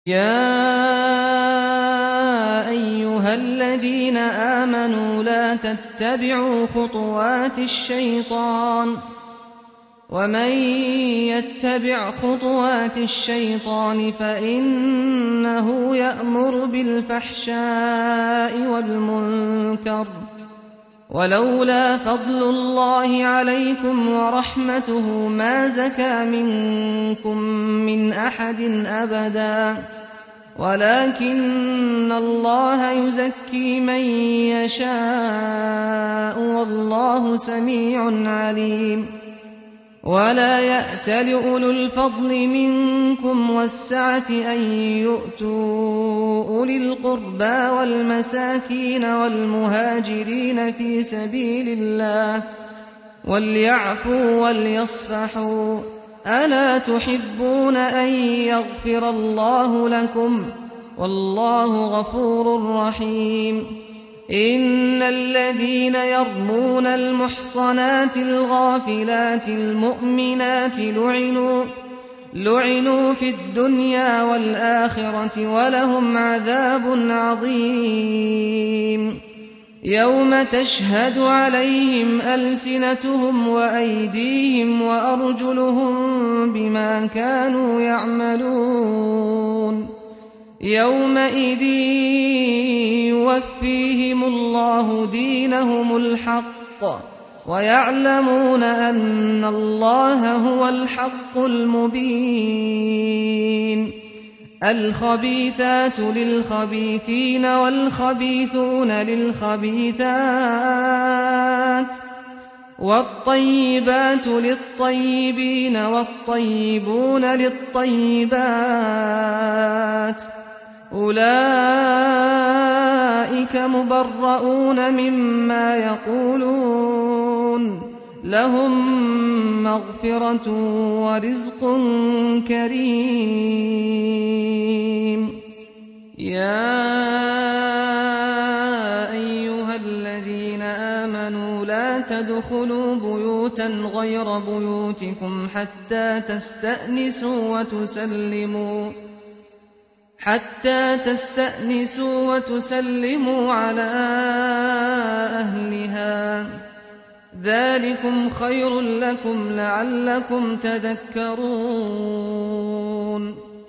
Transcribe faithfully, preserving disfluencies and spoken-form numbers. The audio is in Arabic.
يا أيها الذين آمنوا لا تتبعوا خطوات الشيطان ومن يتبع خطوات الشيطان فإنه يأمر بالفحشاء والمنكر ولولا فضل الله عليكم ورحمته ما زكى منكم من أحد أبدا ولكن الله يزكي من يشاء والله سميع عليم. ولا يأتل أولو الفضل منكم والسعة أن يؤتوا أولي القربى والمساكين والمهاجرين في سبيل الله وليعفوا وليصفحوا ألا تحبون أن يغفر الله لكم والله غفور رحيم. إن الذين يرمون المحصنات الغافلات المؤمنات لعنوا, لعنوا في الدنيا والآخرة ولهم عذاب عظيم. يوم تشهد عليهم ألسنتهم وأيديهم وأرجلهم بما كانوا يعملون يومئذ يوفيهم الله دينهم الحق ويعلمون أن الله هو الحق المبين. الخبيثات للخبيثين والخبيثون للخبيثات والطيبات للطيبين والطيبون للطيبات أولئك مبرؤون مما يقولون لهم مغفرة ورزق كريم. يا أيها الذين آمنوا لا تدخلوا بيوتا غير بيوتكم حتى تستأنسوا وتسلموا حتى تستأنسوا وتسلموا على أهلها ذلكم خير لكم لعلكم تذكرون.